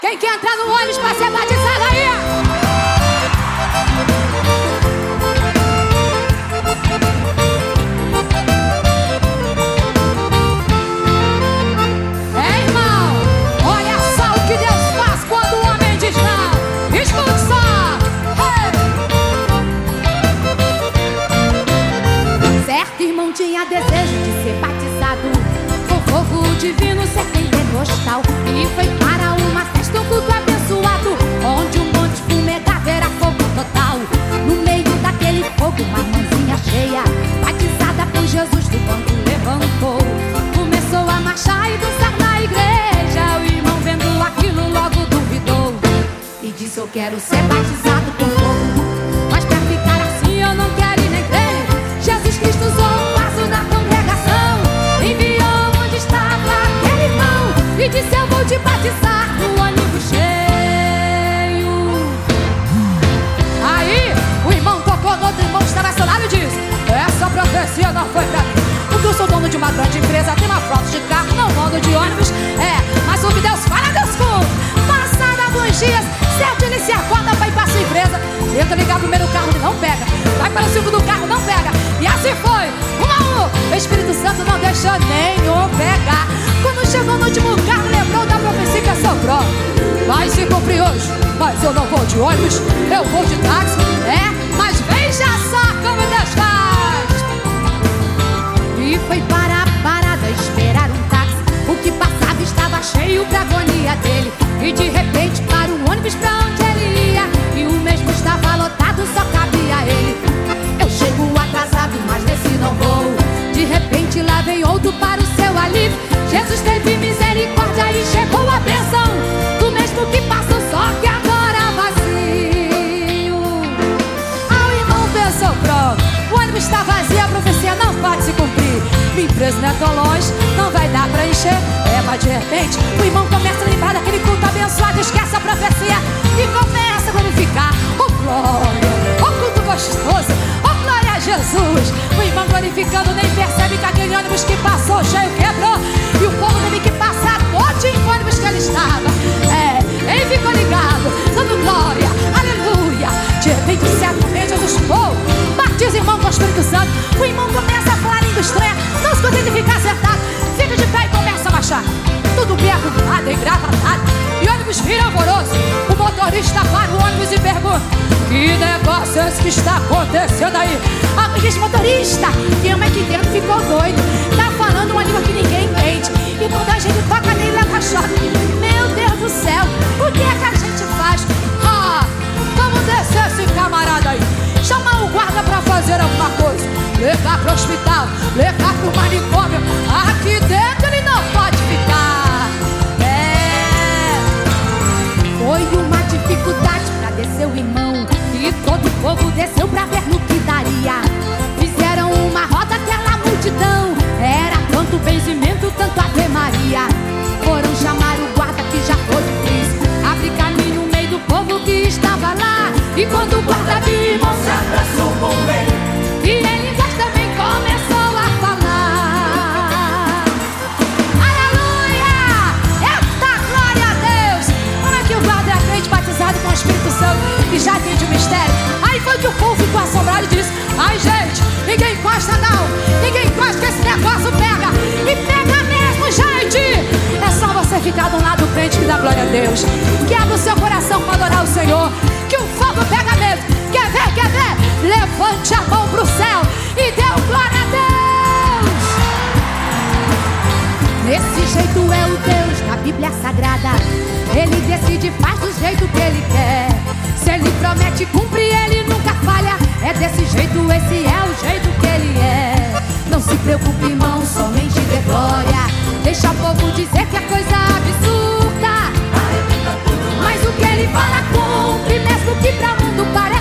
Quem quer entrar no ônibus pra ser batizado aí? É, irmão, olha só o que Deus faz quando o homem diz não. Escute só. Hey! Certo irmão tinha desejo de ser batizado com fogo divino, ser pentecostal, e foi para uma festa, um culto abençoado, onde um monte de fumegava, era fogo total. No meio daquele fogo, uma mãozinha cheia, batizada por Jesus, do banco levantou, começou a marchar e dançar na igreja. O irmão vendo aquilo logo duvidou e disse: eu quero ser batizado com fogo, mas pra ficar assim eu não quero ir nem creio. Jesus Cristo usou o vaso da congregação, enviou onde estava aquele irmão e disse: eu vou te batizar no ônibus cheio. Aí o irmão tocou no outro irmão que estava ao seu lado e disse: essa profecia não foi pra mim, porque eu sou dono de uma grande empresa, tenho uma frota de carro, não ando de ônibus. Mas o que Deus fala, Deus cumpre. Passaram alguns dias, certo, ele se acorda pra ir pra sua empresa, tenta ligar o primeiro carro, ele não pega, vai para o segundo carro, não pega, e assim foi, 1 a 1. O Espírito Santo não deixou nenhum pegar. Quando chegou no último carro, lembrou da profecia que assoprou: vai se cumprir hoje, mas eu não vou de ônibus, eu vou de táxi. Mas veja só como Deus faz. E foi para a parada esperar um táxi. O que passava estava cheio pra agonia dele, e de repente para o ônibus pra onde ele ia, e o mesmo estava lotado, só cabia ele. Eu chego atrasado, mas nesse não vou. De repente lá vem outro para o seu alívio. Jesus teve misericórdia e chegou a bênção do mesmo que passou, só que agora vazio. O irmão pensou: pronto, o ônibus está vazio, a profecia não pode se cumprir. Minha empresa não é tão longe, não vai dar pra encher. Mas de repente o irmão começa a lembrar daquele culto abençoado, esquece a profecia e começa a glorificar. Oh glória, oh culto gostoso, oh glória a Jesus. O irmão glorificando nem percebe que aquele ônibus que passou cheio quebrou, e o povo teve que passar todo em ônibus que ele estava. Ele ficou ligado, dando glória, aleluia. De repente, certamente, Jesus batiza o irmão com o Espírito Santo. O irmão começa a falar língua estranha, não se consegue ficar acertado, fica de pé e começa a marchar. Tudo bem arrumado, engravatado, e o ônibus vira alvoroço. O motorista para o ônibus e pergunta: que negócio é esse que está acontecendo aí? Alguém diz: motorista, quem é que dentro ficou doido, tá falando uma língua que ninguém entende, e quando a gente toca nele, ela choque. Meu Deus do céu, o que é que a gente faz? Vamos descer esse camarada aí, chamar o guarda pra fazer alguma coisa, levar pro hospital, levar pro manicômio. Aqui dentro ele não pode ficar. Foi uma dificuldade pra descer o irmão, e todo o povo desceu pra ver no que daria. Fizeram uma roda, aquela multidão, era tanto benzimento, tanto Ave Maria. Foram chamar o guarda que já foi difícil, abrir caminho no meio do povo que estava lá. E quando o guarda viu o irmão, se abraçou com ele, e ele também começou a falar. Aleluia! Eita glória a Deus! Como é que o guarda é crente, batizado com o Espírito Santo e já entende o mistério? Aí foi que o povo ficou assombrado e disse: ai gente, ninguém encosta não, ninguém encosta que esse negócio pega. E pega mesmo, gente. É só você ficar do lado do crente que dá glória a Deus, que abre o seu coração para adorar o Senhor, que o fogo pega mesmo. Quer ver, quer ver? Levante a mão pro céu e dê glória a Deus. Desse jeito é o Deus da Bíblia Sagrada, ele decide e faz do jeito que ele quer. Se ele promete, cumpre, ele nunca falha. É desse jeito, esse é o jeito que ele é. Não se preocupe, irmão, somente dê glória. Deixa o povo dizer que é coisa absurda, mas o que ele fala cumpre, mesmo que pra mundo pareça